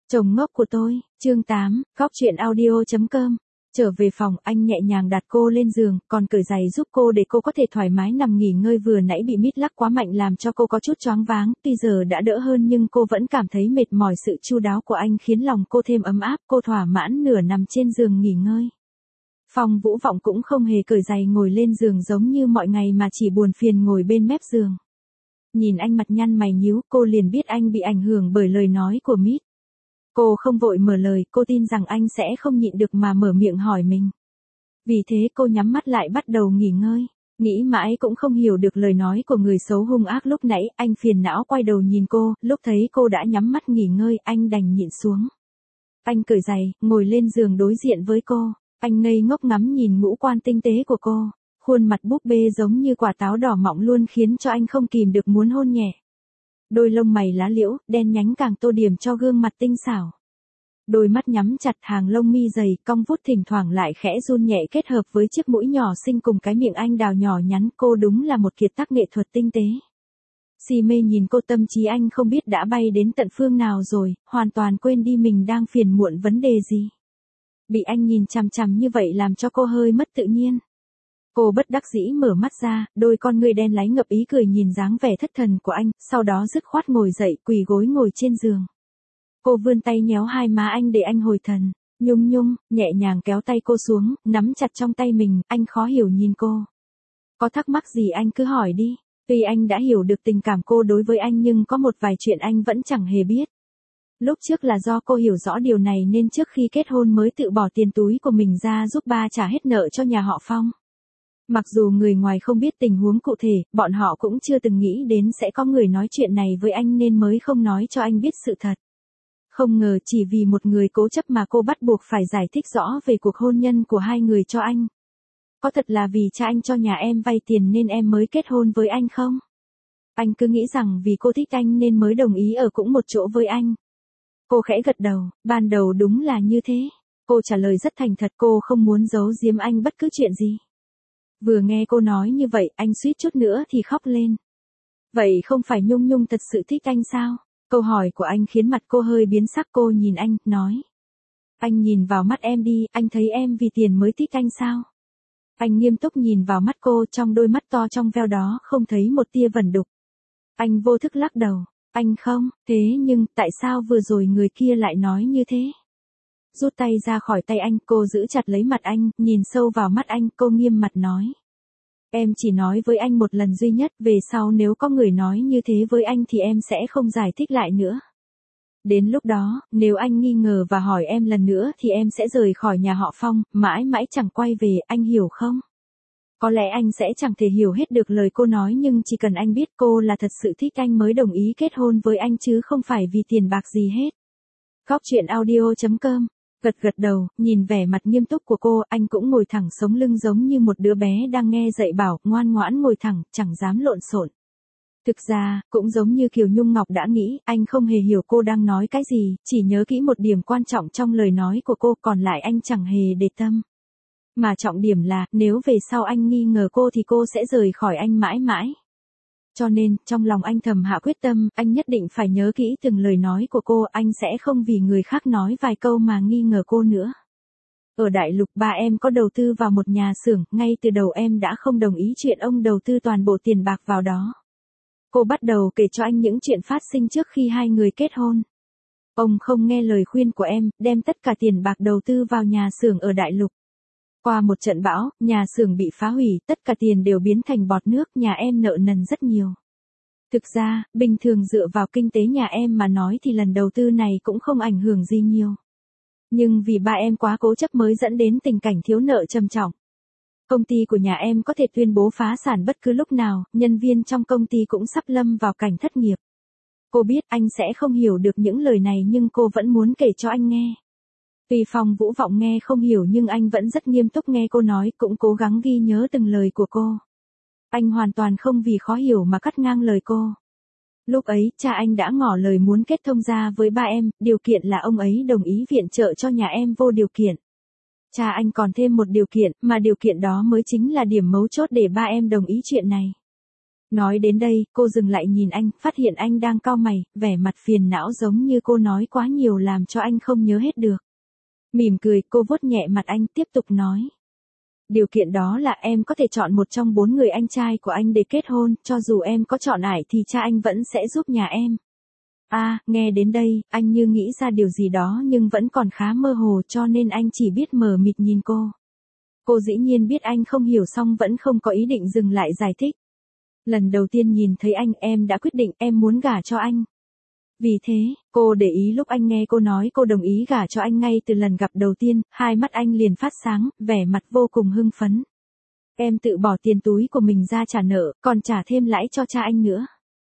Chồng ngốc của tôi, chương 8, góc truyện audio.com. Trở về phòng, anh nhẹ nhàng đặt cô lên giường, còn cởi giày giúp cô để cô có thể thoải mái nằm nghỉ ngơi, vừa nãy bị mít lắc quá mạnh làm cho cô có chút choáng váng, tuy giờ đã đỡ hơn nhưng cô vẫn cảm thấy mệt mỏi. Sự chu đáo của anh khiến lòng cô thêm ấm áp, cô thỏa mãn nửa nằm trên giường nghỉ ngơi. Phong Vũ Vọng cũng không hề cởi giày ngồi lên giường giống như mọi ngày mà chỉ buồn phiền ngồi bên mép giường. Nhìn anh mặt nhăn mày nhíu, cô liền biết anh bị ảnh hưởng bởi lời nói của mít. Cô không vội mở lời, cô tin rằng anh sẽ không nhịn được mà mở miệng hỏi mình. Vì thế cô nhắm mắt lại bắt đầu nghỉ ngơi. Nghĩ mãi cũng không hiểu được lời nói của người xấu hung ác lúc nãy, anh phiền não quay đầu nhìn cô, lúc thấy cô đã nhắm mắt nghỉ ngơi, anh đành nhịn xuống. Anh cởi giày, ngồi lên giường đối diện với cô, anh ngây ngốc ngắm nhìn ngũ quan tinh tế của cô, khuôn mặt búp bê giống như quả táo đỏ mọng luôn khiến cho anh không kìm được muốn hôn nhẹ. Đôi lông mày lá liễu, đen nhánh càng tô điểm cho gương mặt tinh xảo. Đôi mắt nhắm chặt, hàng lông mi dày, cong vút thỉnh thoảng lại khẽ run nhẹ kết hợp với chiếc mũi nhỏ xinh cùng cái miệng anh đào nhỏ nhắn, cô đúng là một kiệt tác nghệ thuật tinh tế. Si mê nhìn cô, tâm trí anh không biết đã bay đến tận phương nào rồi, hoàn toàn quên đi mình đang phiền muộn vấn đề gì. Bị anh nhìn chằm chằm như vậy làm cho cô hơi mất tự nhiên. Cô bất đắc dĩ mở mắt ra, đôi con ngươi đen láy ngập ý cười nhìn dáng vẻ thất thần của anh, sau đó dứt khoát ngồi dậy, quỳ gối ngồi trên giường. Cô vươn tay nhéo hai má anh để anh hồi thần, nhung, nhẹ nhàng kéo tay cô xuống, nắm chặt trong tay mình, anh khó hiểu nhìn cô. Có thắc mắc gì anh cứ hỏi đi, tuy anh đã hiểu được tình cảm cô đối với anh nhưng có một vài chuyện anh vẫn chẳng hề biết. Lúc trước là do cô hiểu rõ điều này nên trước khi kết hôn mới tự bỏ tiền túi của mình ra giúp ba trả hết nợ cho nhà họ Phong. Mặc dù người ngoài không biết tình huống cụ thể, bọn họ cũng chưa từng nghĩ đến sẽ có người nói chuyện này với anh nên mới không nói cho anh biết sự thật. Không ngờ chỉ vì một người cố chấp mà cô bắt buộc phải giải thích rõ về cuộc hôn nhân của hai người cho anh. Có thật là vì cha anh cho nhà em vay tiền nên em mới kết hôn với anh không? Anh cứ nghĩ rằng vì cô thích anh nên mới đồng ý ở cũng một chỗ với anh. Cô khẽ gật đầu, ban đầu đúng là như thế. Cô trả lời rất thành thật, cô không muốn giấu giếm anh bất cứ chuyện gì. Vừa nghe cô nói như vậy, anh suýt chút nữa thì khóc lên. Vậy không phải Nhung thật sự thích anh sao? Câu hỏi của anh khiến mặt cô hơi biến sắc, cô nhìn anh, nói. Anh nhìn vào mắt em đi, anh thấy em vì tiền mới thích anh sao? Anh nghiêm túc nhìn vào mắt cô, trong đôi mắt to trong veo đó không thấy một tia vẩn đục. Anh vô thức lắc đầu, anh không, thế nhưng tại sao vừa rồi người kia lại nói như thế? Rút tay ra khỏi tay anh, cô giữ chặt lấy mặt anh, nhìn sâu vào mắt anh, cô nghiêm mặt nói. Em chỉ nói với anh một lần duy nhất, về sau nếu có người nói như thế với anh thì em sẽ không giải thích lại nữa. Đến lúc đó, nếu anh nghi ngờ và hỏi em lần nữa thì em sẽ rời khỏi nhà họ Phong, mãi mãi chẳng quay về, anh hiểu không? Có lẽ anh sẽ chẳng thể hiểu hết được lời cô nói nhưng chỉ cần anh biết cô là thật sự thích anh mới đồng ý kết hôn với anh chứ không phải vì tiền bạc gì hết. Góc truyện audio.com. Gật đầu, nhìn vẻ mặt nghiêm túc của cô, anh cũng ngồi thẳng sống lưng giống như một đứa bé đang nghe dạy bảo, ngoan ngoãn ngồi thẳng, chẳng dám lộn xộn. Thực ra, cũng giống như Kiều Nhung Ngọc đã nghĩ, anh không hề hiểu cô đang nói cái gì, chỉ nhớ kỹ một điểm quan trọng trong lời nói của cô, còn lại anh chẳng hề để tâm. Mà trọng điểm là, nếu về sau anh nghi ngờ cô thì cô sẽ rời khỏi anh mãi mãi. Cho nên, trong lòng anh thầm hạ quyết tâm, anh nhất định phải nhớ kỹ từng lời nói của cô, anh sẽ không vì người khác nói vài câu mà nghi ngờ cô nữa. Ở Đại Lục ba em có đầu tư vào một nhà xưởng, ngay từ đầu em đã không đồng ý chuyện ông đầu tư toàn bộ tiền bạc vào đó. Cô bắt đầu kể cho anh những chuyện phát sinh trước khi hai người kết hôn. Ông không nghe lời khuyên của em, đem tất cả tiền bạc đầu tư vào nhà xưởng ở Đại Lục. Qua một trận bão, nhà xưởng bị phá hủy, tất cả tiền đều biến thành bọt nước, nhà em nợ nần rất nhiều. Thực ra, bình thường dựa vào kinh tế nhà em mà nói thì lần đầu tư này cũng không ảnh hưởng gì nhiều. Nhưng vì ba em quá cố chấp mới dẫn đến tình cảnh thiếu nợ trầm trọng. Công ty của nhà em có thể tuyên bố phá sản bất cứ lúc nào, nhân viên trong công ty cũng sắp lâm vào cảnh thất nghiệp. Cô biết anh sẽ không hiểu được những lời này nhưng cô vẫn muốn kể cho anh nghe. Tuy Phong Vũ Vọng nghe không hiểu nhưng anh vẫn rất nghiêm túc nghe cô nói, cũng cố gắng ghi nhớ từng lời của cô. Anh hoàn toàn không vì khó hiểu mà cắt ngang lời cô. Lúc ấy, cha anh đã ngỏ lời muốn kết thông gia với ba em, điều kiện là ông ấy đồng ý viện trợ cho nhà em vô điều kiện. Cha anh còn thêm một điều kiện, mà điều kiện đó mới chính là điểm mấu chốt để ba em đồng ý chuyện này. Nói đến đây, cô dừng lại nhìn anh, phát hiện anh đang cau mày, vẻ mặt phiền não giống như cô nói quá nhiều làm cho anh không nhớ hết được. Mỉm cười, cô vuốt nhẹ mặt anh, tiếp tục nói. Điều kiện đó là em có thể chọn một trong 4 người anh trai của anh để kết hôn, cho dù em có chọn ai thì cha anh vẫn sẽ giúp nhà em. Nghe đến đây, anh như nghĩ ra điều gì đó nhưng vẫn còn khá mơ hồ cho nên anh chỉ biết mờ mịt nhìn cô. Cô dĩ nhiên biết anh không hiểu xong vẫn không có ý định dừng lại giải thích. Lần đầu tiên nhìn thấy anh em đã quyết định em muốn gả cho anh. Vì thế, cô để ý lúc anh nghe cô nói cô đồng ý gả cho anh ngay từ lần gặp đầu tiên, hai mắt anh liền phát sáng, vẻ mặt vô cùng hưng phấn. Em tự bỏ tiền túi của mình ra trả nợ, còn trả thêm lãi cho cha anh nữa.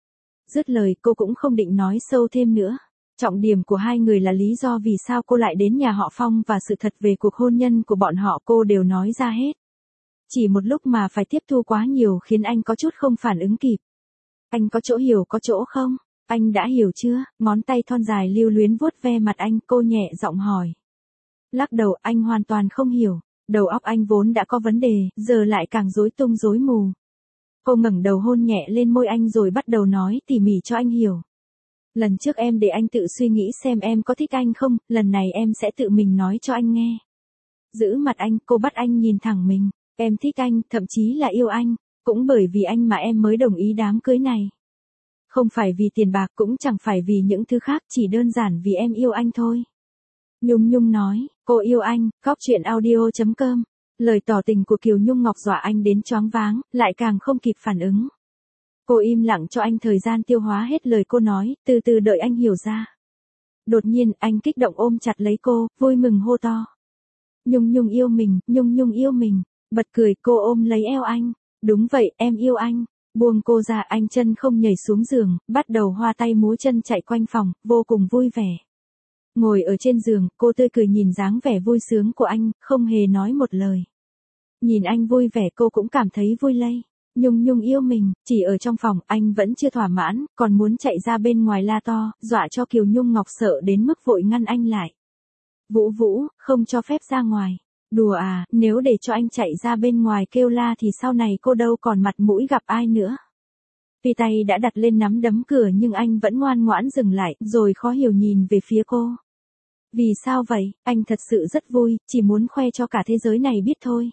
Dứt lời cô cũng không định nói sâu thêm nữa. Trọng điểm của hai người là lý do vì sao cô lại đến nhà họ Phong và sự thật về cuộc hôn nhân của bọn họ cô đều nói ra hết. Chỉ một lúc mà phải tiếp thu quá nhiều khiến anh có chút không phản ứng kịp. Anh có chỗ hiểu có chỗ không? Anh đã hiểu chưa? Ngón tay thon dài lưu luyến vuốt ve mặt anh, cô nhẹ giọng hỏi. Lắc đầu, anh hoàn toàn không hiểu. Đầu óc anh vốn đã có vấn đề, giờ lại càng rối tung rối mù. Cô ngẩng đầu hôn nhẹ lên môi anh rồi bắt đầu nói tỉ mỉ cho anh hiểu. Lần trước em để anh tự suy nghĩ xem em có thích anh không, lần này em sẽ tự mình nói cho anh nghe. Giữ mặt anh, cô bắt anh nhìn thẳng mình. Em thích anh, thậm chí là yêu anh. Cũng bởi vì anh mà em mới đồng ý đám cưới này. Không phải vì tiền bạc cũng chẳng phải vì những thứ khác, chỉ đơn giản vì em yêu anh thôi. Nhung Nhung nói, cô yêu anh, Cóc Truyện Audio.com. Lời tỏ tình của Kiều Nhung Ngọc dọa anh đến choáng váng, lại càng không kịp phản ứng. Cô im lặng cho anh thời gian tiêu hóa hết lời cô nói, từ từ đợi anh hiểu ra. Đột nhiên, anh kích động ôm chặt lấy cô, vui mừng hô to. Nhung Nhung yêu mình, Nhung Nhung yêu mình. Bật cười, cô ôm lấy eo anh. Đúng vậy, em yêu anh. Buông cô ra, anh chân không nhảy xuống giường, bắt đầu hoa tay múa chân chạy quanh phòng, vô cùng vui vẻ. Ngồi ở trên giường, cô tươi cười nhìn dáng vẻ vui sướng của anh, không hề nói một lời. Nhìn anh vui vẻ cô cũng cảm thấy vui lây. Nhung Nhung yêu mình, chỉ ở trong phòng, anh vẫn chưa thỏa mãn, còn muốn chạy ra bên ngoài la to, dọa cho Kiều Nhung Ngọc sợ đến mức vội ngăn anh lại. Vũ Vũ, không cho phép ra ngoài. Đùa à, nếu để cho anh chạy ra bên ngoài kêu la thì sau này cô đâu còn mặt mũi gặp ai nữa. Tuy tay đã đặt lên nắm đấm cửa nhưng anh vẫn ngoan ngoãn dừng lại, rồi khó hiểu nhìn về phía cô. Vì sao vậy, anh thật sự rất vui, chỉ muốn khoe cho cả thế giới này biết thôi.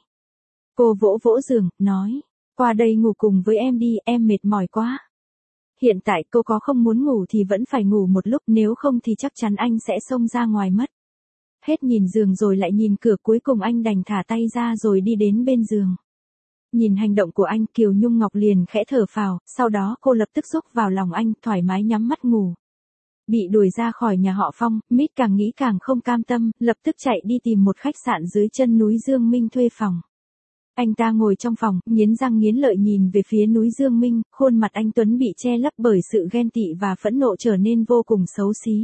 Cô vỗ vỗ giường, nói, qua đây ngủ cùng với em đi, em mệt mỏi quá. Hiện tại cô có không muốn ngủ thì vẫn phải ngủ một lúc, nếu không thì chắc chắn anh sẽ xông ra ngoài mất. Hết nhìn giường rồi lại nhìn cửa, cuối cùng anh đành thả tay ra rồi đi đến bên giường. Nhìn hành động của anh, Kiều Nhung Ngọc liền khẽ thở phào, sau đó cô lập tức rúc vào lòng anh, thoải mái nhắm mắt ngủ. Bị đuổi ra khỏi nhà họ Phong, Mít càng nghĩ càng không cam tâm, lập tức chạy đi tìm một khách sạn dưới chân núi Dương Minh thuê phòng. Anh ta ngồi trong phòng, nghiến răng nghiến lợi nhìn về phía núi Dương Minh, khuôn mặt anh tuấn bị che lấp bởi sự ghen tị và phẫn nộ trở nên vô cùng xấu xí.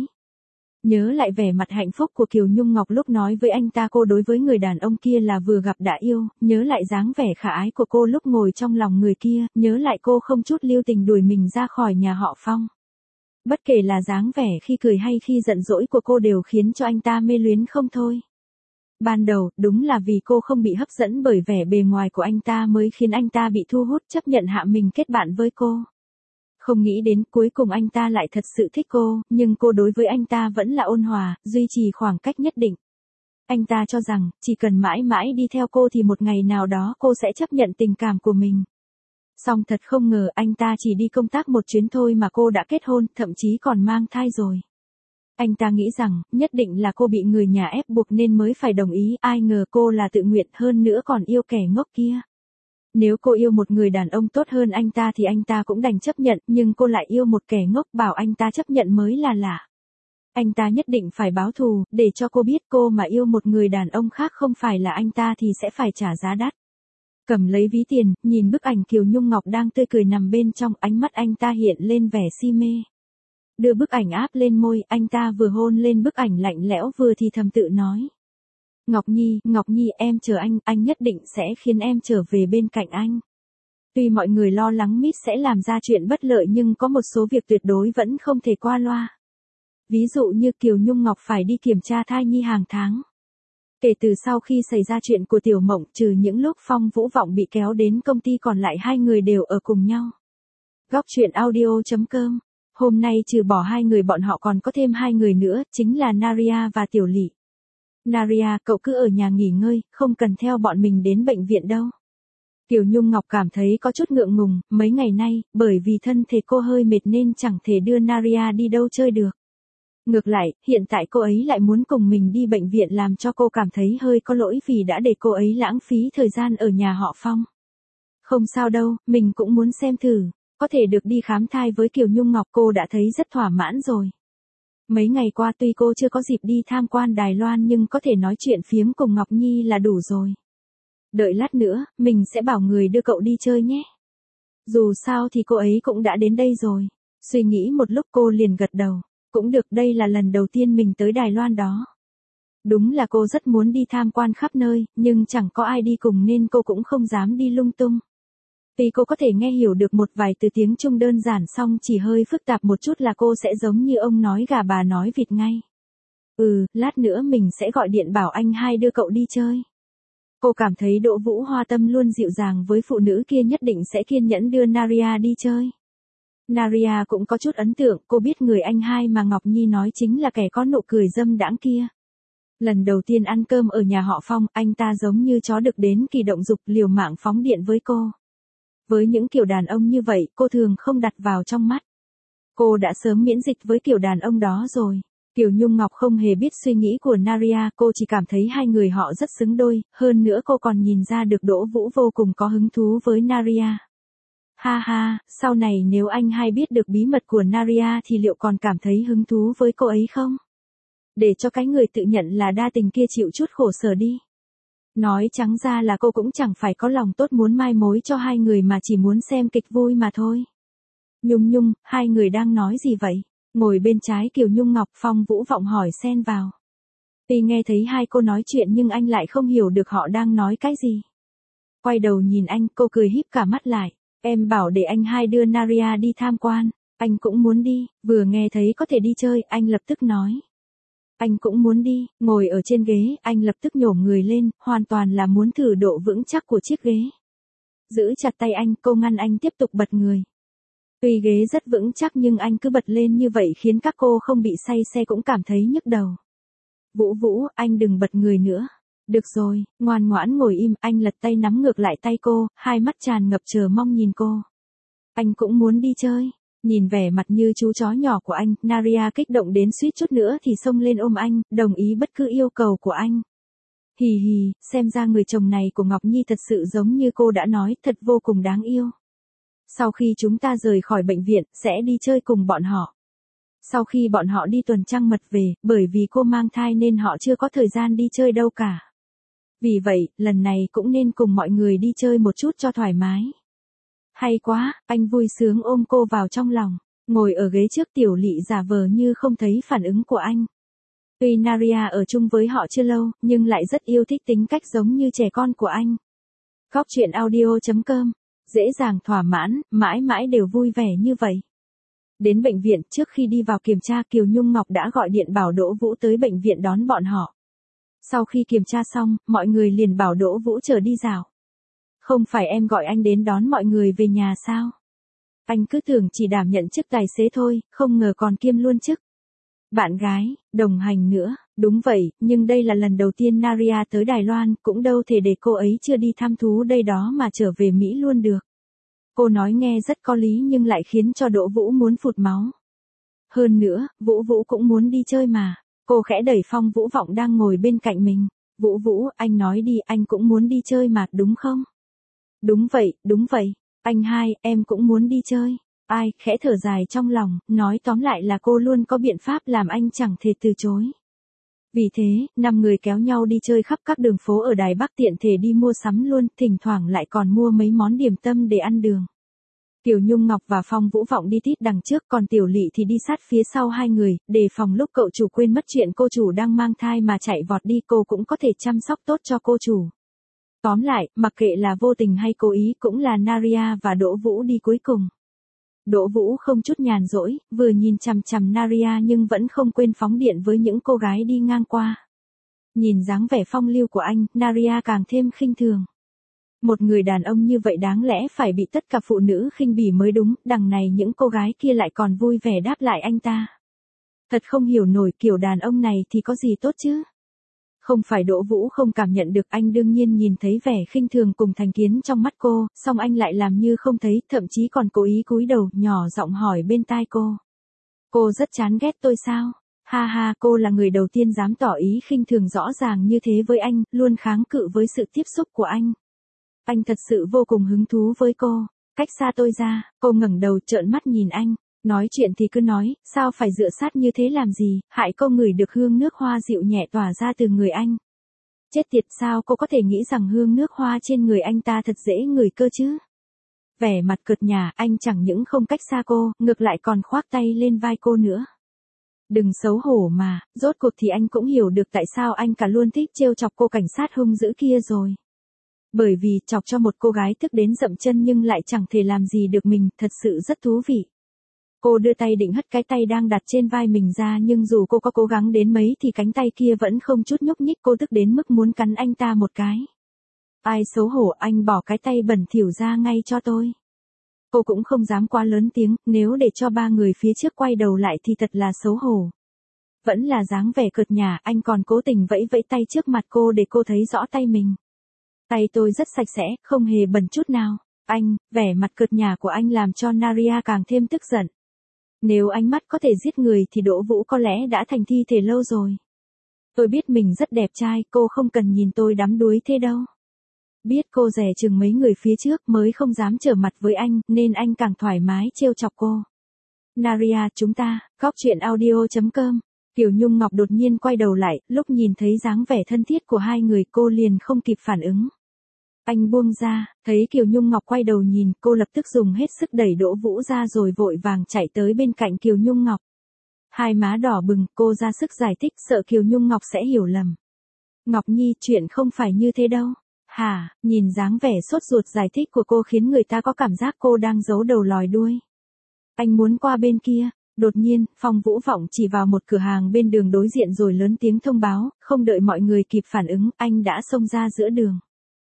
Nhớ lại vẻ mặt hạnh phúc của Kiều Nhung Ngọc lúc nói với anh ta cô đối với người đàn ông kia là vừa gặp đã yêu, nhớ lại dáng vẻ khả ái của cô lúc ngồi trong lòng người kia, nhớ lại cô không chút lưu tình đuổi mình ra khỏi nhà họ Phong. Bất kể là dáng vẻ khi cười hay khi giận dỗi của cô đều khiến cho anh ta mê luyến không thôi. Ban đầu, đúng là vì cô không bị hấp dẫn bởi vẻ bề ngoài của anh ta mới khiến anh ta bị thu hút chấp nhận hạ mình kết bạn với cô. Không nghĩ đến cuối cùng anh ta lại thật sự thích cô, nhưng cô đối với anh ta vẫn là ôn hòa, duy trì khoảng cách nhất định. Anh ta cho rằng, chỉ cần mãi mãi đi theo cô thì một ngày nào đó cô sẽ chấp nhận tình cảm của mình. Song thật không ngờ anh ta chỉ đi công tác một chuyến thôi mà cô đã kết hôn, thậm chí còn mang thai rồi. Anh ta nghĩ rằng, nhất định là cô bị người nhà ép buộc nên mới phải đồng ý, ai ngờ cô là tự nguyện, hơn nữa còn yêu kẻ ngốc kia. Nếu cô yêu một người đàn ông tốt hơn anh ta thì anh ta cũng đành chấp nhận, nhưng cô lại yêu một kẻ ngốc bảo anh ta chấp nhận mới là lạ. Anh ta nhất định phải báo thù, để cho cô biết cô mà yêu một người đàn ông khác không phải là anh ta thì sẽ phải trả giá đắt. Cầm lấy ví tiền, nhìn bức ảnh Kiều Nhung Ngọc đang tươi cười nằm bên trong, ánh mắt anh ta hiện lên vẻ si mê. Đưa bức ảnh áp lên môi, anh ta vừa hôn lên bức ảnh lạnh lẽo vừa thì thầm tự nói. Ngọc Nhi em chờ anh nhất định sẽ khiến em trở về bên cạnh anh. Tuy mọi người lo lắng Mít sẽ làm ra chuyện bất lợi nhưng có một số việc tuyệt đối vẫn không thể qua loa. Ví dụ như Kiều Nhung Ngọc phải đi kiểm tra thai nhi hàng tháng. Kể từ sau khi xảy ra chuyện của Tiểu Mộng, trừ những lúc Phong Vũ Vọng bị kéo đến công ty còn lại hai người đều ở cùng nhau. Góc truyện audio.com. Hôm nay trừ bỏ hai người bọn họ còn có thêm hai người nữa, chính là Naria và Tiểu Lị. Naria, cậu cứ ở nhà nghỉ ngơi, không cần theo bọn mình đến bệnh viện đâu. Kiều Nhung Ngọc cảm thấy có chút ngượng ngùng, mấy ngày nay, bởi vì thân thể cô hơi mệt nên chẳng thể đưa Naria đi đâu chơi được. Ngược lại, hiện tại cô ấy lại muốn cùng mình đi bệnh viện làm cho cô cảm thấy hơi có lỗi vì đã để cô ấy lãng phí thời gian ở nhà họ Phong. Không sao đâu, mình cũng muốn xem thử. Có thể được đi khám thai với Kiều Nhung Ngọc cô đã thấy rất thỏa mãn rồi. Mấy ngày qua tuy cô chưa có dịp đi tham quan Đài Loan nhưng có thể nói chuyện phiếm cùng Ngọc Nhi là đủ rồi. Đợi lát nữa, mình sẽ bảo người đưa cậu đi chơi nhé. Dù sao thì cô ấy cũng đã đến đây rồi. Suy nghĩ một lúc cô liền gật đầu. Cũng được, đây là lần đầu tiên mình tới Đài Loan đó. Đúng là cô rất muốn đi tham quan khắp nơi, nhưng chẳng có ai đi cùng nên cô cũng không dám đi lung tung. Tuy cô có thể nghe hiểu được một vài từ tiếng Trung đơn giản song chỉ hơi phức tạp một chút là cô sẽ giống như ông nói gà bà nói vịt ngay. Lát nữa mình sẽ gọi điện bảo anh hai đưa cậu đi chơi. Cô cảm thấy Đỗ Vũ Hoa Tâm luôn dịu dàng với phụ nữ kia nhất định sẽ kiên nhẫn đưa Naria đi chơi. Naria cũng có chút ấn tượng, cô biết người anh hai mà Ngọc Nhi nói chính là kẻ có nụ cười dâm đãng kia. Lần đầu tiên ăn cơm ở nhà họ Phong, anh ta giống như chó được đến kỳ động dục liều mạng phóng điện với cô. Với những kiểu đàn ông như vậy, cô thường không đặt vào trong mắt. Cô đã sớm miễn dịch với kiểu đàn ông đó rồi. Kiều Nhung Ngọc không hề biết suy nghĩ của Naria, cô chỉ cảm thấy hai người họ rất xứng đôi, hơn nữa cô còn nhìn ra được Đỗ Vũ vô cùng có hứng thú với Naria. Ha ha, sau này nếu anh hai biết được bí mật của Naria thì liệu còn cảm thấy hứng thú với cô ấy không? Để cho cái người tự nhận là đa tình kia chịu chút khổ sở đi. Nói trắng ra là cô cũng chẳng phải có lòng tốt muốn mai mối cho hai người mà chỉ muốn xem kịch vui mà thôi. Nhung Nhung, hai người đang nói gì vậy? Ngồi bên trái Kiều Nhung Ngọc, Phong Vũ Vọng hỏi xen vào. Tuy nghe thấy hai cô nói chuyện nhưng anh lại không hiểu được họ đang nói cái gì. Quay đầu nhìn anh, cô cười híp cả mắt lại. Em bảo để anh hai đưa Naria đi tham quan. Anh cũng muốn đi, vừa nghe thấy có thể đi chơi, anh lập tức nói. Anh cũng muốn đi, ngồi ở trên ghế, anh lập tức nhổm người lên, hoàn toàn là muốn thử độ vững chắc của chiếc ghế. Giữ chặt tay anh, cô ngăn anh tiếp tục bật người. Tuy ghế rất vững chắc nhưng anh cứ bật lên như vậy khiến các cô không bị say xe cũng cảm thấy nhức đầu. Vũ Vũ, anh đừng bật người nữa. Được rồi, ngoan ngoãn ngồi im, anh lật tay nắm ngược lại tay cô, hai mắt tràn ngập chờ mong nhìn cô. Anh cũng muốn đi chơi. Nhìn vẻ mặt như chú chó nhỏ của anh, Naria kích động đến suýt chút nữa thì xông lên ôm anh, đồng ý bất cứ yêu cầu của anh. Hì hì, xem ra người chồng này của Ngọc Nhi thật sự giống như cô đã nói, thật vô cùng đáng yêu. Sau khi chúng ta rời khỏi bệnh viện, sẽ đi chơi cùng bọn họ. Sau khi bọn họ đi tuần trăng mật về, bởi vì cô mang thai nên họ chưa có thời gian đi chơi đâu cả. Vì vậy, lần này cũng nên cùng mọi người đi chơi một chút cho thoải mái. Hay quá, anh vui sướng ôm cô vào trong lòng, ngồi ở ghế trước Tiểu Lị giả vờ như không thấy phản ứng của anh. Tuy Naria ở chung với họ chưa lâu, nhưng lại rất yêu thích tính cách giống như trẻ con của anh. Góc truyện audio.com, dễ dàng thỏa mãn, mãi mãi đều vui vẻ như vậy. Đến bệnh viện, trước khi đi vào kiểm tra Kiều Nhung Ngọc đã gọi điện bảo Đỗ Vũ tới bệnh viện đón bọn họ. Sau khi kiểm tra xong, mọi người liền bảo Đỗ Vũ chở đi dạo. Không phải em gọi anh đến đón mọi người về nhà sao? Anh cứ tưởng chỉ đảm nhận chức tài xế thôi, không ngờ còn kiêm luôn chức bạn gái, đồng hành nữa. Đúng vậy, nhưng đây là lần đầu tiên Naria tới Đài Loan, cũng đâu thể để cô ấy chưa đi thăm thú đây đó mà trở về Mỹ luôn được. Cô nói nghe rất có lý nhưng lại khiến cho Đỗ Vũ muốn phụt máu. Hơn nữa, Vũ Vũ cũng muốn đi chơi mà. Cô khẽ đẩy Phong Vũ Vọng đang ngồi bên cạnh mình. Vũ Vũ, anh nói đi, anh cũng muốn đi chơi mà, đúng không? Đúng vậy, anh hai, em cũng muốn đi chơi. Ai, khẽ thở dài trong lòng, nói tóm lại là cô luôn có biện pháp làm anh chẳng thể từ chối. Vì thế, 5 người kéo nhau đi chơi khắp các đường phố ở Đài Bắc tiện thể đi mua sắm luôn, thỉnh thoảng lại còn mua mấy món điểm tâm để ăn đường. Kiều Nhung Ngọc và Phong Vũ Vọng đi tít đằng trước còn Tiểu Lị thì đi sát phía sau hai người, đề phòng lúc cậu chủ quên mất chuyện cô chủ đang mang thai mà chạy vọt đi cô cũng có thể chăm sóc tốt cho cô chủ. Tóm lại, mặc kệ là vô tình hay cố ý cũng là Naria và Đỗ Vũ đi cuối cùng. Đỗ Vũ không chút nhàn rỗi, vừa nhìn chằm chằm Naria nhưng vẫn không quên phóng điện với những cô gái đi ngang qua. Nhìn dáng vẻ phong lưu của anh, Naria càng thêm khinh thường. Một người đàn ông như vậy đáng lẽ phải bị tất cả phụ nữ khinh bỉ mới đúng, đằng này những cô gái kia lại còn vui vẻ đáp lại anh ta. Thật không hiểu nổi, kiểu đàn ông này thì có gì tốt chứ? Không phải Đỗ Vũ không cảm nhận được, anh đương nhiên nhìn thấy vẻ khinh thường cùng thành kiến trong mắt cô, song anh lại làm như không thấy, thậm chí còn cố ý cúi đầu, nhỏ giọng hỏi bên tai cô. Cô rất chán ghét tôi sao? Ha ha, cô là người đầu tiên dám tỏ ý khinh thường rõ ràng như thế với anh, luôn kháng cự với sự tiếp xúc của anh. Anh thật sự vô cùng hứng thú với cô. Cách xa tôi ra, cô ngẩng đầu trợn mắt nhìn anh. Nói chuyện thì cứ nói, sao phải dựa sát như thế làm gì, hại cô ngửi được hương nước hoa dịu nhẹ tỏa ra từ người anh. Chết tiệt, sao cô có thể nghĩ rằng hương nước hoa trên người anh ta thật dễ ngửi cơ chứ? Vẻ mặt cợt nhả, anh chẳng những không cách xa cô, ngược lại còn khoác tay lên vai cô nữa. Đừng xấu hổ mà, rốt cuộc thì anh cũng hiểu được tại sao anh cả luôn thích trêu chọc cô cảnh sát hung dữ kia rồi. Bởi vì chọc cho một cô gái tức đến dậm chân nhưng lại chẳng thể làm gì được mình, thật sự rất thú vị. Cô đưa tay định hất cái tay đang đặt trên vai mình ra, nhưng dù cô có cố gắng đến mấy thì cánh tay kia vẫn không chút nhúc nhích, cô tức đến mức muốn cắn anh ta một cái. Ai xấu hổ, anh bỏ cái tay bẩn thỉu ra ngay cho tôi. Cô cũng không dám quá lớn tiếng, nếu để cho ba người phía trước quay đầu lại thì thật là xấu hổ. Vẫn là dáng vẻ cợt nhả, anh còn cố tình vẫy vẫy tay trước mặt cô để cô thấy rõ tay mình. Tay tôi rất sạch sẽ, không hề bẩn chút nào. Anh, vẻ mặt cợt nhả của anh làm cho Naria càng thêm tức giận. Nếu ánh mắt có thể giết người thì Đỗ Vũ có lẽ đã thành thi thể lâu rồi. Tôi biết mình rất đẹp trai, cô không cần nhìn tôi đắm đuối thế đâu. Biết cô dè chừng mấy người phía trước mới không dám trở mặt với anh, nên anh càng thoải mái trêu chọc cô. Naria, chúng ta, góc truyện audio.com. Kiều Nhung Ngọc đột nhiên quay đầu lại, lúc nhìn thấy dáng vẻ thân thiết của hai người cô liền không kịp phản ứng. Anh buông ra, thấy Kiều Nhung Ngọc quay đầu nhìn, cô lập tức dùng hết sức đẩy Đỗ Vũ ra rồi vội vàng chạy tới bên cạnh Kiều Nhung Ngọc. Hai má đỏ bừng, cô ra sức giải thích, sợ Kiều Nhung Ngọc sẽ hiểu lầm. Ngọc Nhi, chuyện không phải như thế đâu. Hả, nhìn dáng vẻ sốt ruột giải thích của cô khiến người ta có cảm giác cô đang giấu đầu lòi đuôi. Anh muốn qua bên kia. Đột nhiên, Phong Vũ Vọng chỉ vào một cửa hàng bên đường đối diện rồi lớn tiếng thông báo, không đợi mọi người kịp phản ứng, anh đã xông ra giữa đường.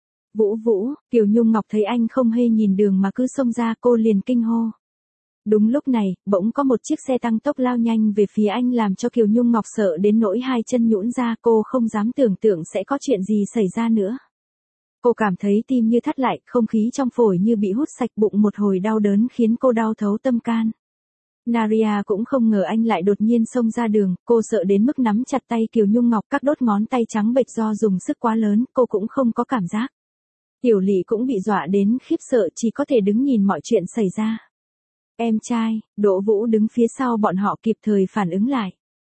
Vũ Vũ, Kiều Nhung Ngọc thấy anh không hề nhìn đường mà cứ xông ra, cô liền kinh hô. Đúng lúc này, bỗng có một chiếc xe tăng tốc lao nhanh về phía anh làm cho Kiều Nhung Ngọc sợ đến nỗi hai chân nhũn ra, cô không dám tưởng tượng sẽ có chuyện gì xảy ra nữa. Cô cảm thấy tim như thắt lại, không khí trong phổi như bị hút sạch, bụng một hồi đau đớn khiến cô đau thấu tâm can. Naria cũng không ngờ anh lại đột nhiên xông ra đường, cô sợ đến mức nắm chặt tay Kiều Nhung Ngọc, các đốt ngón tay trắng bệch do dùng sức quá lớn, cô cũng không có cảm giác. Tiểu Lị cũng bị dọa đến khiếp sợ, chỉ có thể đứng nhìn mọi chuyện xảy ra. Em trai, Đỗ Vũ đứng phía sau bọn họ kịp thời phản ứng lại.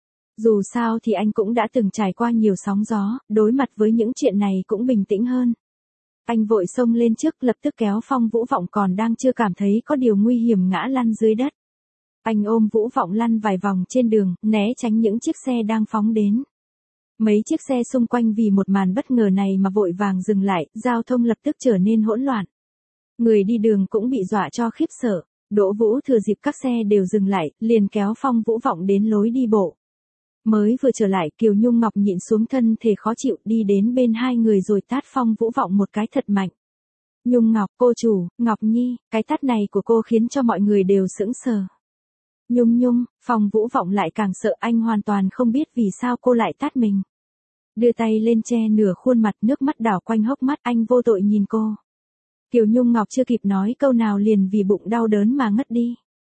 Dù sao thì anh cũng đã từng trải qua nhiều sóng gió, đối mặt với những chuyện này cũng bình tĩnh hơn. Anh vội xông lên trước, lập tức kéo Phong Vũ Vọng còn đang chưa cảm thấy có điều nguy hiểm ngã lăn dưới đất. Anh ôm Vũ Vọng lăn vài vòng trên đường, né tránh những chiếc xe đang phóng đến. Mấy chiếc xe xung quanh vì một màn bất ngờ này mà vội vàng dừng lại, giao thông lập tức trở nên hỗn loạn. Người đi đường cũng bị dọa cho khiếp sợ. Đỗ Vũ thừa dịp các xe đều dừng lại, liền kéo Phong Vũ Vọng đến lối đi bộ. Mới vừa trở lại, Kiều Nhung Ngọc nhịn xuống thân thể khó chịu, đi đến bên hai người rồi tát Phong Vũ Vọng một cái thật mạnh. Nhung Ngọc, cô chủ, Ngọc Nhi, cái tát này của cô khiến cho mọi người đều sững sờ. Nhung, Phong Vũ Vọng lại càng sợ, anh hoàn toàn không biết vì sao cô lại tát mình. Đưa tay lên che nửa khuôn mặt, nước mắt đảo quanh hốc mắt, anh vô tội nhìn cô. Kiều Nhung Ngọc chưa kịp nói câu nào liền vì bụng đau đớn mà ngất đi.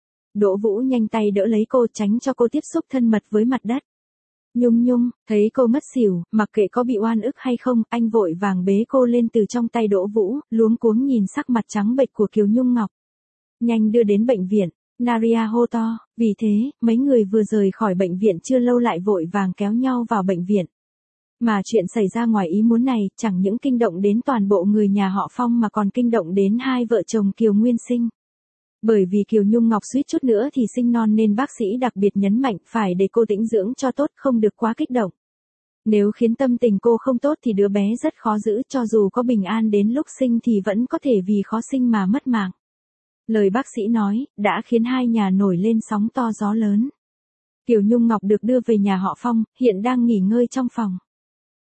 Đỗ Vũ nhanh tay đỡ lấy cô, tránh cho cô tiếp xúc thân mật với mặt đất. Nhung, thấy cô ngất xỉu, mặc kệ có bị oan ức hay không, anh vội vàng bế cô lên từ trong tay Đỗ Vũ, luống cuống nhìn sắc mặt trắng bệch của Kiều Nhung Ngọc. Nhanh đưa đến bệnh viện. Naria hô to, vì thế, mấy người vừa rời khỏi bệnh viện chưa lâu lại vội vàng kéo nhau vào bệnh viện. Mà chuyện xảy ra ngoài ý muốn này, chẳng những kinh động đến toàn bộ người nhà họ Phong mà còn kinh động đến hai vợ chồng Kiều Nguyên Sinh. Bởi vì Kiều Nhung Ngọc suýt chút nữa thì sinh non nên bác sĩ đặc biệt nhấn mạnh phải để cô tĩnh dưỡng cho tốt, không được quá kích động. Nếu khiến tâm tình cô không tốt thì đứa bé rất khó giữ, cho dù có bình an đến lúc sinh thì vẫn có thể vì khó sinh mà mất mạng. Lời bác sĩ nói, đã khiến hai nhà nổi lên sóng to gió lớn. Kiều Nhung Ngọc được đưa về nhà họ Phong, hiện đang nghỉ ngơi trong phòng.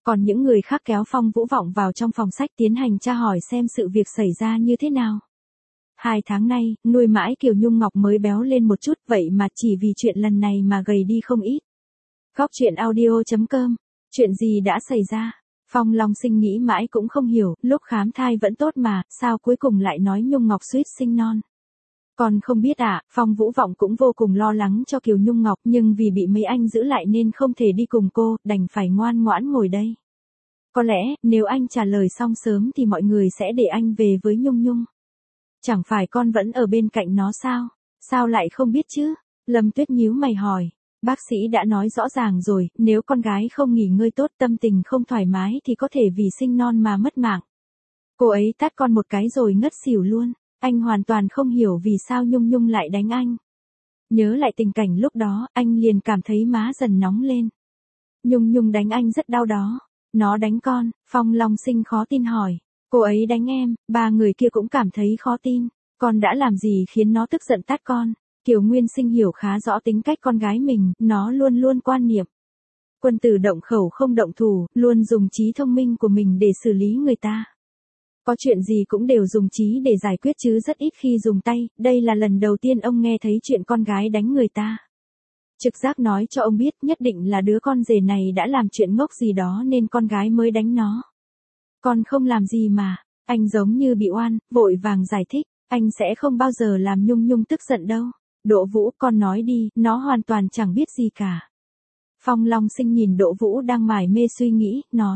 Còn những người khác kéo Phong Vũ Vọng vào trong phòng sách tiến hành tra hỏi xem sự việc xảy ra như thế nào. 2 tháng nay, nuôi mãi Kiều Nhung Ngọc mới béo lên một chút, vậy mà chỉ vì chuyện lần này mà gầy đi không ít. Góc truyện audio.com. Chuyện gì đã xảy ra? Phong Long Sinh nghĩ mãi cũng không hiểu, lúc khám thai vẫn tốt mà, sao cuối cùng lại nói Nhung Ngọc suýt sinh non. Còn không biết Phong Vũ Vọng cũng vô cùng lo lắng cho Kiều Nhung Ngọc, nhưng vì bị mấy anh giữ lại nên không thể đi cùng cô, đành phải ngoan ngoãn ngồi đây. Có lẽ, nếu anh trả lời xong sớm thì mọi người sẽ để anh về với Nhung Nhung. Chẳng phải con vẫn ở bên cạnh nó sao? Sao lại không biết chứ? Lâm Tuyết nhíu mày hỏi. Bác sĩ đã nói rõ ràng rồi, nếu con gái không nghỉ ngơi tốt, tâm tình không thoải mái thì có thể vì sinh non mà mất mạng. Cô ấy tát con một cái rồi ngất xỉu luôn. Anh hoàn toàn không hiểu vì sao Nhung Nhung lại đánh anh. Nhớ lại tình cảnh lúc đó, anh liền cảm thấy má dần nóng lên. Nhung Nhung đánh anh rất đau đó. Nó đánh con, Phong Long Sinh khó tin hỏi. Cô ấy đánh em, 3 người kia cũng cảm thấy khó tin. Con đã làm gì khiến nó tức giận tát con? Kiều Nguyên Sinh hiểu khá rõ tính cách con gái mình, nó luôn luôn quan niệm. Quân tử động khẩu không động thủ, luôn dùng trí thông minh của mình để xử lý người ta. Có chuyện gì cũng đều dùng trí để giải quyết chứ rất ít khi dùng tay, đây là lần đầu tiên ông nghe thấy chuyện con gái đánh người ta. Trực giác nói cho ông biết nhất định là đứa con rể này đã làm chuyện ngốc gì đó nên con gái mới đánh nó. Con không làm gì mà, anh giống như bị oan, vội vàng giải thích, anh sẽ không bao giờ làm Nhung Nhung tức giận đâu. Đỗ Vũ, con nói đi, nó hoàn toàn chẳng biết gì cả. Phong Long Sinh nhìn Đỗ Vũ đang mải mê suy nghĩ, nói.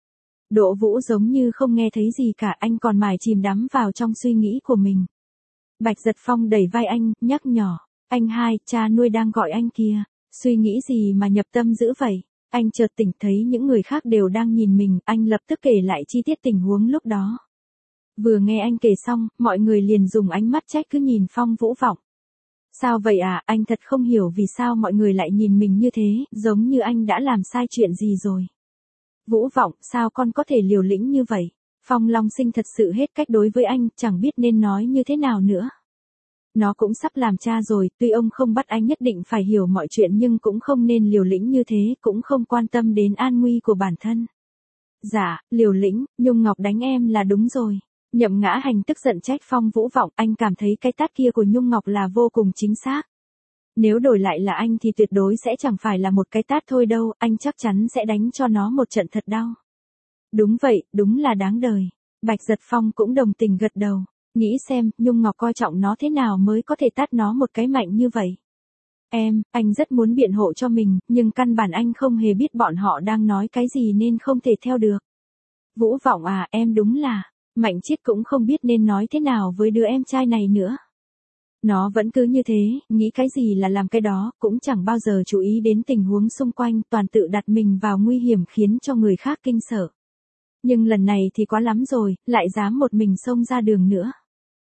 Đỗ Vũ giống như không nghe thấy gì cả, anh còn mải chìm đắm vào trong suy nghĩ của mình. Bạch Giật Phong đẩy vai anh, nhắc nhỏ, anh hai, cha nuôi đang gọi anh kìa, suy nghĩ gì mà nhập tâm dữ vậy? Anh chợt tỉnh thấy những người khác đều đang nhìn mình, anh lập tức kể lại chi tiết tình huống lúc đó. Vừa nghe anh kể xong, mọi người liền dùng ánh mắt trách cứ nhìn Phong Vũ Vọng. Sao vậy anh thật không hiểu vì sao mọi người lại nhìn mình như thế, giống như anh đã làm sai chuyện gì rồi. Vũ Vọng, sao con có thể liều lĩnh như vậy? Phong Long Sinh thật sự hết cách đối với anh, chẳng biết nên nói như thế nào nữa. Nó cũng sắp làm cha rồi, tuy ông không bắt anh nhất định phải hiểu mọi chuyện nhưng cũng không nên liều lĩnh như thế, cũng không quan tâm đến an nguy của bản thân. Dạ, liều lĩnh, Nhung Ngọc đánh em là đúng rồi. Nhậm Ngã Hành tức giận trách Phong Vũ Vọng, anh cảm thấy cái tát kia của Nhung Ngọc là vô cùng chính xác. Nếu đổi lại là anh thì tuyệt đối sẽ chẳng phải là một cái tát thôi đâu, anh chắc chắn sẽ đánh cho nó một trận thật đau. Đúng vậy, đúng là đáng đời. Bạch Giật Phong cũng đồng tình gật đầu. Nghĩ xem, Nhung Ngọc coi trọng nó thế nào mới có thể tát nó một cái mạnh như vậy. Anh rất muốn biện hộ cho mình, nhưng căn bản anh không hề biết bọn họ đang nói cái gì nên không thể theo được. Vũ Vọng em đúng là, Mạnh Chiết cũng không biết nên nói thế nào với đứa em trai này nữa. Nó vẫn cứ như thế, nghĩ cái gì là làm cái đó, cũng chẳng bao giờ chú ý đến tình huống xung quanh, toàn tự đặt mình vào nguy hiểm khiến cho người khác kinh sợ. Nhưng lần này thì quá lắm rồi, lại dám một mình xông ra đường nữa.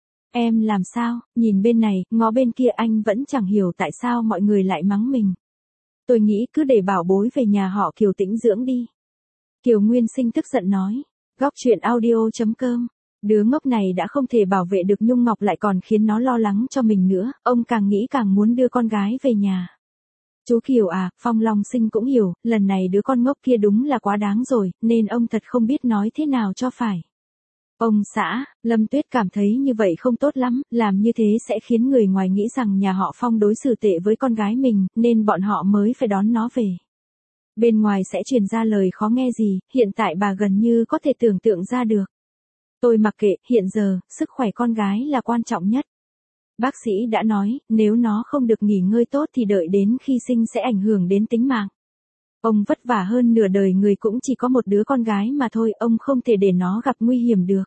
Em làm sao, nhìn bên này, ngó bên kia, anh vẫn chẳng hiểu tại sao mọi người lại mắng mình. Tôi nghĩ cứ để bảo bối về nhà họ Kiều tĩnh dưỡng đi. Kiều Nguyên Sinh tức giận nói. Góc truyện audio.com. Đứa ngốc này đã không thể bảo vệ được Nhung Ngọc lại còn khiến nó lo lắng cho mình nữa, ông càng nghĩ càng muốn đưa con gái về nhà. Chú Kiều Phong Long Sinh cũng hiểu, lần này đứa con ngốc kia đúng là quá đáng rồi, nên ông thật không biết nói thế nào cho phải. Ông xã, Lâm Tuyết cảm thấy như vậy không tốt lắm, làm như thế sẽ khiến người ngoài nghĩ rằng nhà họ Phong đối xử tệ với con gái mình, nên bọn họ mới phải đón nó về. Bên ngoài sẽ truyền ra lời khó nghe gì, hiện tại bà gần như có thể tưởng tượng ra được. Tôi mặc kệ, hiện giờ, sức khỏe con gái là quan trọng nhất. Bác sĩ đã nói, nếu nó không được nghỉ ngơi tốt thì đợi đến khi sinh sẽ ảnh hưởng đến tính mạng. Ông vất vả hơn nửa đời người cũng chỉ có một đứa con gái mà thôi, ông không thể để nó gặp nguy hiểm được.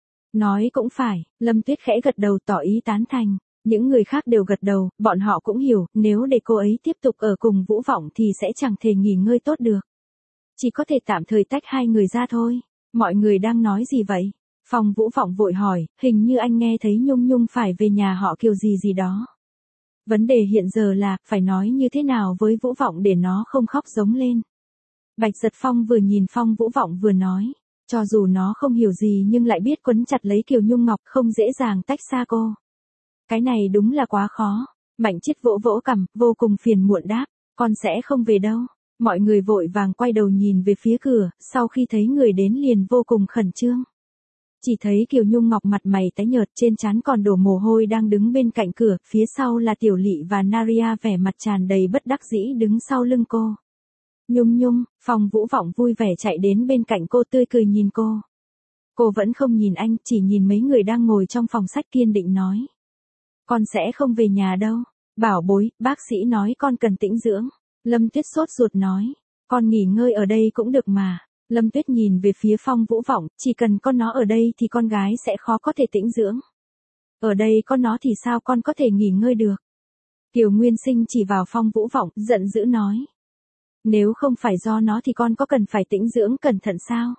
Nói cũng phải, Lâm Tuyết khẽ gật đầu tỏ ý tán thành. Những người khác đều gật đầu, bọn họ cũng hiểu, nếu để cô ấy tiếp tục ở cùng Vũ Vọng thì sẽ chẳng thể nghỉ ngơi tốt được. Chỉ có thể tạm thời tách hai người ra thôi. Mọi người đang nói gì vậy? Phong Vũ Vọng vội hỏi, hình như anh nghe thấy Nhung Nhung phải về nhà họ Kiều gì gì đó. Vấn đề hiện giờ là, phải nói như thế nào với Vũ Vọng để nó không khóc giống lên. Bạch Giật Phong vừa nhìn Phong Vũ Vọng vừa nói, cho dù nó không hiểu gì nhưng lại biết quấn chặt lấy Kiều Nhung Ngọc không dễ dàng tách xa cô. Cái này đúng là quá khó. Mạnh Chiết vỗ vỗ cằm, vô cùng phiền muộn đáp, con sẽ không về đâu. Mọi người vội vàng quay đầu nhìn về phía cửa, sau khi thấy người đến liền vô cùng khẩn trương. Chỉ thấy Kiều Nhung Ngọc mặt mày tái nhợt, trên trán còn đổ mồ hôi đang đứng bên cạnh cửa, phía sau là Tiểu Lị và Naria vẻ mặt tràn đầy bất đắc dĩ đứng sau lưng cô. Nhung Nhung, Phong Vũ Vọng vui vẻ chạy đến bên cạnh cô tươi cười nhìn cô. Cô vẫn không nhìn anh, chỉ nhìn mấy người đang ngồi trong phòng sách kiên định nói. Con sẽ không về nhà đâu. Bảo bối, bác sĩ nói con cần tĩnh dưỡng. Lâm Tuyết sốt ruột nói. Con nghỉ ngơi ở đây cũng được mà. Lâm Tuyết nhìn về phía Phong Vũ Vọng, chỉ cần con nó ở đây thì con gái sẽ khó có thể tĩnh dưỡng. Ở đây con nó thì sao con có thể nghỉ ngơi được. Kiều Nguyên Sinh chỉ vào Phong Vũ Vọng, giận dữ nói. Nếu không phải do nó thì con có cần phải tĩnh dưỡng cẩn thận sao?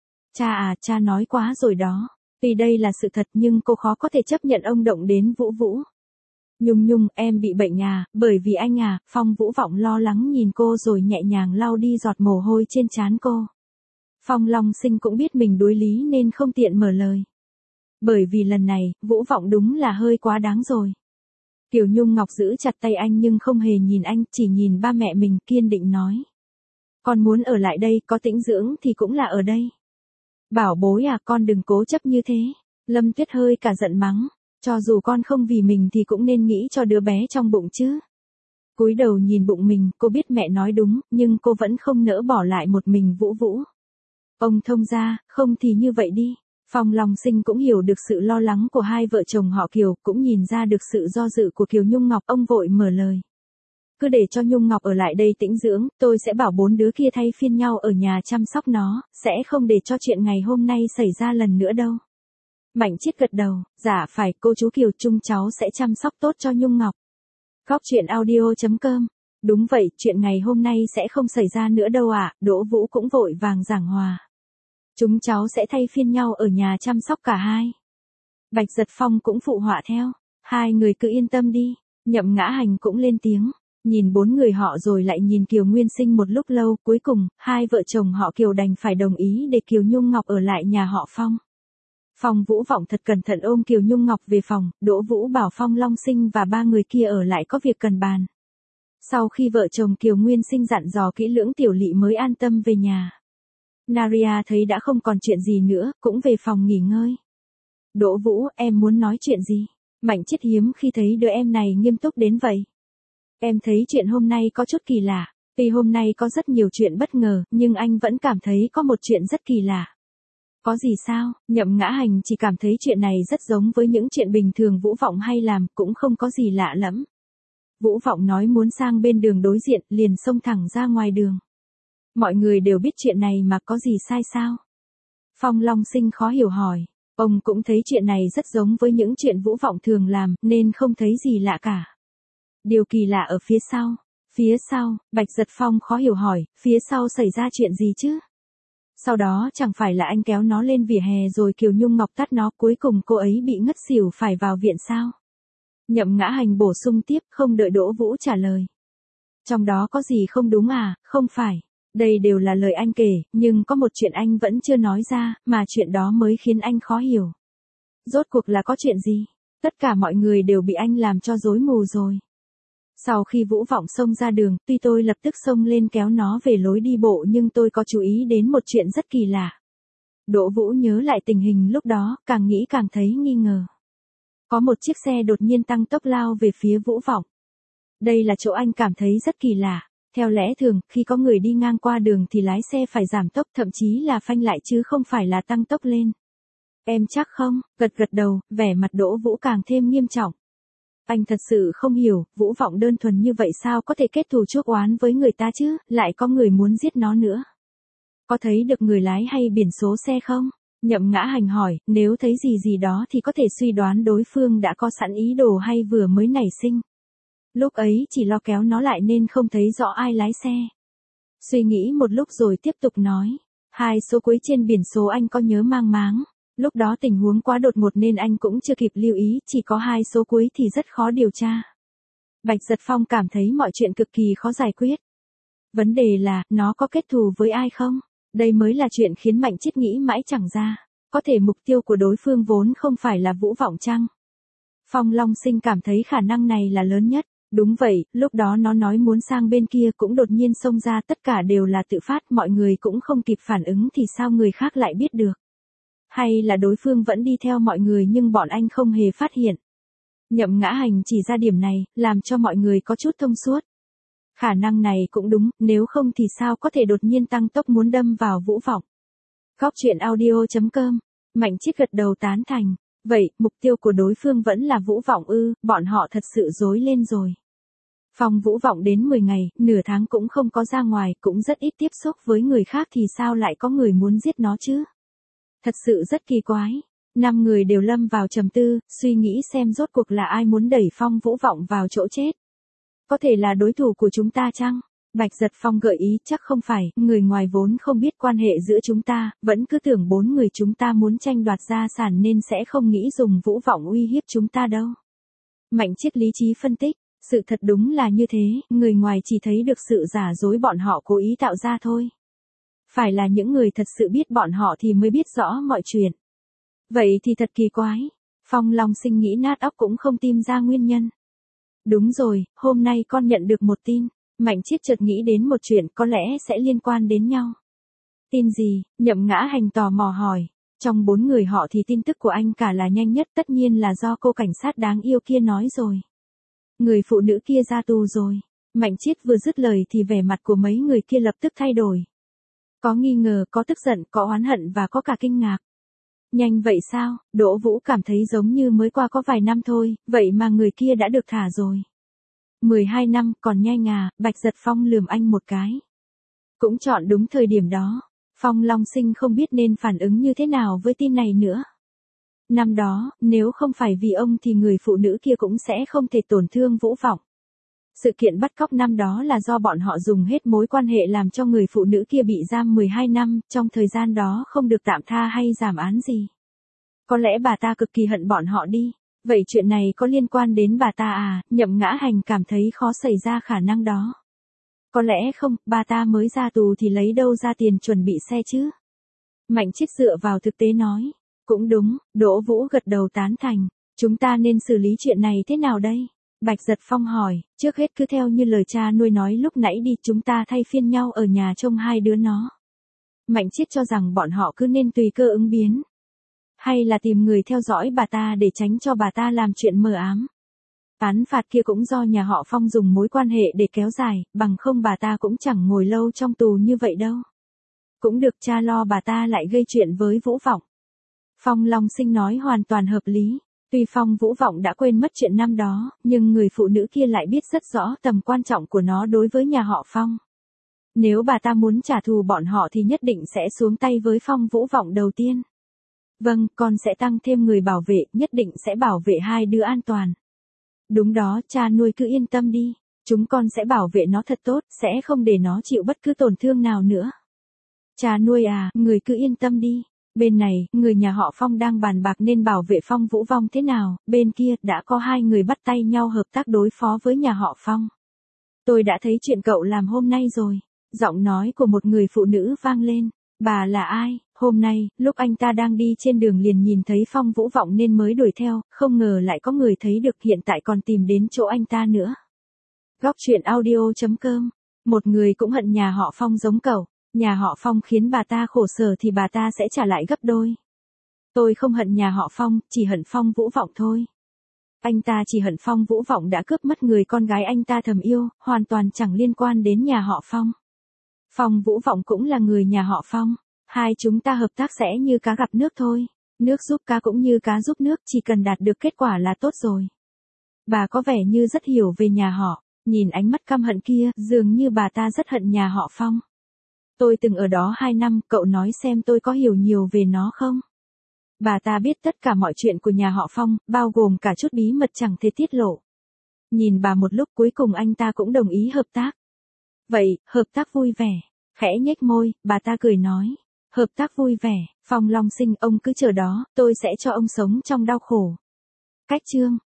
Cha nói quá rồi đó. Tuy đây là sự thật nhưng cô khó có thể chấp nhận ông động đến Vũ Vũ. Nhung Nhung, em bị bệnh à, bởi vì anh à, Phong Vũ Vọng lo lắng nhìn cô rồi nhẹ nhàng lau đi giọt mồ hôi trên trán cô. Phong Long Sinh cũng biết mình đối lý nên không tiện mở lời. Bởi vì lần này, Vũ Vọng đúng là hơi quá đáng rồi. Kiều Nhung Ngọc giữ chặt tay anh nhưng không hề nhìn anh, chỉ nhìn ba mẹ mình kiên định nói. Con muốn ở lại đây, có tĩnh dưỡng thì cũng là ở đây. Bảo bối à, con đừng cố chấp như thế. Lâm Tuyết hơi cả giận mắng. Cho dù con không vì mình thì cũng nên nghĩ cho đứa bé trong bụng chứ. Cúi đầu nhìn bụng mình, cô biết mẹ nói đúng, nhưng cô vẫn không nỡ bỏ lại một mình Vũ Vũ. Ông thông gia, không thì như vậy đi. Phong Long Sinh cũng hiểu được sự lo lắng của hai vợ chồng họ Kiều, cũng nhìn ra được sự do dự của Kiều Nhung Ngọc, ông vội mở lời. Cứ để cho Nhung Ngọc ở lại đây tĩnh dưỡng, tôi sẽ bảo 4 đứa kia thay phiên nhau ở nhà chăm sóc nó, sẽ không để cho chuyện ngày hôm nay xảy ra lần nữa đâu. Mạnh Chiết gật đầu, dạ phải, cô chú Kiều, chung cháu sẽ chăm sóc tốt cho Nhung Ngọc. Góc truyện audio.com. Đúng vậy, chuyện ngày hôm nay sẽ không xảy ra nữa đâu ạ, Đỗ Vũ cũng vội vàng giảng hòa. Chúng cháu sẽ thay phiên nhau ở nhà chăm sóc cả hai. Bạch Giật Phong cũng phụ họa theo, hai người cứ yên tâm đi. Nhậm Ngã Hành cũng lên tiếng, nhìn 4 người họ rồi lại nhìn Kiều Nguyên Sinh một lúc lâu, cuối cùng, hai vợ chồng họ Kiều đành phải đồng ý để Kiều Nhung Ngọc ở lại nhà họ Phong. Phong Vũ Vọng thật cẩn thận ôm Kiều Nhung Ngọc về phòng, Đỗ Vũ bảo Phong Long Sinh và 3 người kia ở lại có việc cần bàn. Sau khi vợ chồng Kiều Nguyên Sinh dặn dò kỹ lưỡng Tiểu Lị mới an tâm về nhà. Naria thấy đã không còn chuyện gì nữa, cũng về phòng nghỉ ngơi. Đỗ Vũ, em muốn nói chuyện gì? Mạnh Chiết hiếm khi thấy đứa em này nghiêm túc đến vậy. Em thấy chuyện hôm nay có chút kỳ lạ. Tuy hôm nay có rất nhiều chuyện bất ngờ, nhưng anh vẫn cảm thấy có một chuyện rất kỳ lạ. Có gì sao? Nhậm Ngã Hành chỉ cảm thấy chuyện này rất giống với những chuyện bình thường Vũ Vọng hay làm, cũng không có gì lạ lắm. Vũ Vọng nói muốn sang bên đường đối diện, liền xông thẳng ra ngoài đường. Mọi người đều biết chuyện này mà có gì sai sao? Phong Long Sinh khó hiểu hỏi. Ông cũng thấy chuyện này rất giống với những chuyện Vũ Vọng thường làm, nên không thấy gì lạ cả. Điều kỳ lạ ở phía sau. Phía sau, Bạch Giật Phong khó hiểu hỏi, phía sau xảy ra chuyện gì chứ? Sau đó chẳng phải là anh kéo nó lên vỉa hè rồi Kiều Nhung Ngọc tát nó, cuối cùng cô ấy bị ngất xỉu phải vào viện sao? Nhậm Ngã Hành bổ sung tiếp, không đợi Đỗ Vũ trả lời. Trong đó có gì không đúng à? Không phải. Đây đều là lời anh kể, nhưng có một chuyện anh vẫn chưa nói ra, mà chuyện đó mới khiến anh khó hiểu. Rốt cuộc là có chuyện gì? Tất cả mọi người đều bị anh làm cho rối mù rồi. Sau khi Vũ Vọng xông ra đường, tuy tôi lập tức xông lên kéo nó về lối đi bộ nhưng tôi có chú ý đến một chuyện rất kỳ lạ. Đỗ Vũ nhớ lại tình hình lúc đó, càng nghĩ càng thấy nghi ngờ. Có một chiếc xe đột nhiên tăng tốc lao về phía Vũ Vọng. Đây là chỗ anh cảm thấy rất kỳ lạ. Theo lẽ thường, khi có người đi ngang qua đường thì lái xe phải giảm tốc, thậm chí là phanh lại chứ không phải là tăng tốc lên. Em chắc không? Gật gật đầu, vẻ mặt Đỗ Vũ càng thêm nghiêm trọng. Anh thật sự không hiểu, Vũ Vọng đơn thuần như vậy sao có thể kết thù chuốc oán với người ta chứ, lại có người muốn giết nó nữa. Có thấy được người lái hay biển số xe không? Nhậm Ngã Hành hỏi, nếu thấy gì gì đó thì có thể suy đoán đối phương đã có sẵn ý đồ hay vừa mới nảy sinh. Lúc ấy chỉ lo kéo nó lại nên không thấy rõ ai lái xe. Suy nghĩ một lúc rồi tiếp tục nói, 2 số cuối trên biển số anh có nhớ mang máng. Lúc đó tình huống quá đột ngột nên anh cũng chưa kịp lưu ý, chỉ có 2 số cuối thì rất khó điều tra. Bạch Giật Phong cảm thấy mọi chuyện cực kỳ khó giải quyết. Vấn đề là, nó có kết thù với ai không? Đây mới là chuyện khiến Mạnh Chiết nghĩ mãi chẳng ra. Có thể mục tiêu của đối phương vốn không phải là Vũ Vọng chăng? Phong Long Sinh cảm thấy khả năng này là lớn nhất. Đúng vậy, lúc đó nó nói muốn sang bên kia cũng đột nhiên xông ra, tất cả đều là tự phát, mọi người cũng không kịp phản ứng thì sao người khác lại biết được. Hay là đối phương vẫn đi theo mọi người nhưng bọn anh không hề phát hiện. Nhậm Ngã Hành chỉ ra điểm này, làm cho mọi người có chút thông suốt. Khả năng này cũng đúng, nếu không thì sao có thể đột nhiên tăng tốc muốn đâm vào Vũ Vọng. Góc truyện audio.com, Mạnh Chiết gật đầu tán thành. Vậy, mục tiêu của đối phương vẫn là Vũ Vọng ư, bọn họ thật sự rối lên rồi. Phong Vũ Vọng đến 10 ngày, nửa tháng cũng không có ra ngoài, cũng rất ít tiếp xúc với người khác thì sao lại có người muốn giết nó chứ? Thật sự rất kỳ quái. 5 người đều lâm vào trầm tư, suy nghĩ xem rốt cuộc là ai muốn đẩy Phong Vũ Vọng vào chỗ chết. Có thể là đối thủ của chúng ta chăng? Bạch Giật Phong gợi ý chắc không phải, người ngoài vốn không biết quan hệ giữa chúng ta, vẫn cứ tưởng 4 người chúng ta muốn tranh đoạt gia sản nên sẽ không nghĩ dùng Vũ Vọng uy hiếp chúng ta đâu. Mạnh Chiết lý trí phân tích, sự thật đúng là như thế, người ngoài chỉ thấy được sự giả dối bọn họ cố ý tạo ra thôi. Phải là những người thật sự biết bọn họ thì mới biết rõ mọi chuyện. Vậy thì thật kỳ quái. Phong Long Sinh nghĩ nát óc cũng không tìm ra nguyên nhân. Đúng rồi, hôm nay con nhận được một tin. Mạnh Chiết chợt nghĩ đến một chuyện có lẽ sẽ liên quan đến nhau. Tin gì? Nhậm Ngã Hành tò mò hỏi. Trong 4 người họ thì tin tức của anh cả là nhanh nhất, tất nhiên là do cô cảnh sát đáng yêu kia nói rồi. Người phụ nữ kia ra tù rồi. Mạnh Chiết vừa dứt lời thì vẻ mặt của mấy người kia lập tức thay đổi. Có nghi ngờ, có tức giận, có oán hận và có cả kinh ngạc. Nhanh vậy sao? Đỗ Vũ cảm thấy giống như mới qua có vài năm thôi, vậy mà người kia đã được thả rồi. 12 năm, còn nhanh à? Bạch Giật Phong lườm anh một cái. Cũng chọn đúng thời điểm đó. Phong Long Sinh không biết nên phản ứng như thế nào với tin này nữa. Năm đó, nếu không phải vì ông thì người phụ nữ kia cũng sẽ không thể tổn thương Vũ Vọng. Sự kiện bắt cóc năm đó là do bọn họ dùng hết mối quan hệ làm cho người phụ nữ kia bị giam 12 năm, trong thời gian đó không được tạm tha hay giảm án gì. Có lẽ bà ta cực kỳ hận bọn họ đi. Vậy chuyện này có liên quan đến bà ta à? Nhậm Ngã Hành cảm thấy khó xảy ra khả năng đó. Có lẽ không, bà ta mới ra tù thì lấy đâu ra tiền chuẩn bị xe chứ? Mạnh Chiết dựa vào thực tế nói. Cũng đúng, Đỗ Vũ gật đầu tán thành. Chúng ta nên xử lý chuyện này thế nào đây? Bạch Giật Phong hỏi, trước hết cứ theo như lời cha nuôi nói lúc nãy đi, chúng ta thay phiên nhau ở nhà trông hai đứa nó. Mạnh Chiết cho rằng bọn họ cứ nên tùy cơ ứng biến. Hay là tìm người theo dõi bà ta để tránh cho bà ta làm chuyện mờ ám. Án phạt kia cũng do nhà họ Phong dùng mối quan hệ để kéo dài, bằng không bà ta cũng chẳng ngồi lâu trong tù như vậy đâu. Cũng được, cha lo bà ta lại gây chuyện với Vũ Vọng. Phong Long Sinh nói hoàn toàn hợp lý. Tuy Phong Vũ Vọng đã quên mất chuyện năm đó, nhưng người phụ nữ kia lại biết rất rõ tầm quan trọng của nó đối với nhà họ Phong. Nếu bà ta muốn trả thù bọn họ thì nhất định sẽ xuống tay với Phong Vũ Vọng đầu tiên. Vâng, con sẽ tăng thêm người bảo vệ, nhất định sẽ bảo vệ hai đứa an toàn. Đúng đó, cha nuôi cứ yên tâm đi. Chúng con sẽ bảo vệ nó thật tốt, sẽ không để nó chịu bất cứ tổn thương nào nữa. Cha nuôi à, người cứ yên tâm đi. Bên này, người nhà họ Phong đang bàn bạc nên bảo vệ Phong Vũ Vong thế nào, bên kia, đã có hai người bắt tay nhau hợp tác đối phó với nhà họ Phong. Tôi đã thấy chuyện cậu làm hôm nay rồi. Giọng nói của một người phụ nữ vang lên. Bà là ai? Hôm nay, lúc anh ta đang đi trên đường liền nhìn thấy Phong Vũ Vọng nên mới đuổi theo, không ngờ lại có người thấy được, hiện tại còn tìm đến chỗ anh ta nữa. Góc truyện audio.com. Một người cũng hận nhà họ Phong giống cậu. Nhà họ Phong khiến bà ta khổ sở thì bà ta sẽ trả lại gấp đôi. Tôi không hận nhà họ Phong, chỉ hận Phong Vũ Vọng thôi. Anh ta chỉ hận Phong Vũ Vọng đã cướp mất người con gái anh ta thầm yêu, hoàn toàn chẳng liên quan đến nhà họ Phong. Phong Vũ Vọng cũng là người nhà họ Phong. Hai chúng ta hợp tác sẽ như cá gặp nước thôi. Nước giúp cá cũng như cá giúp nước, chỉ cần đạt được kết quả là tốt rồi. Bà có vẻ như rất hiểu về nhà họ. Nhìn ánh mắt căm hận kia, dường như bà ta rất hận nhà họ Phong. Tôi từng ở đó 2 năm, cậu nói xem tôi có hiểu nhiều về nó không? Bà ta biết tất cả mọi chuyện của nhà họ Phong, bao gồm cả chút bí mật chẳng thể tiết lộ. Nhìn bà một lúc cuối cùng anh ta cũng đồng ý hợp tác. Vậy, hợp tác vui vẻ. Khẽ nhếch môi, bà ta cười nói. Hợp tác vui vẻ, Phong Long Sinh, ông cứ chờ đó, tôi sẽ cho ông sống trong đau khổ. Cách chương.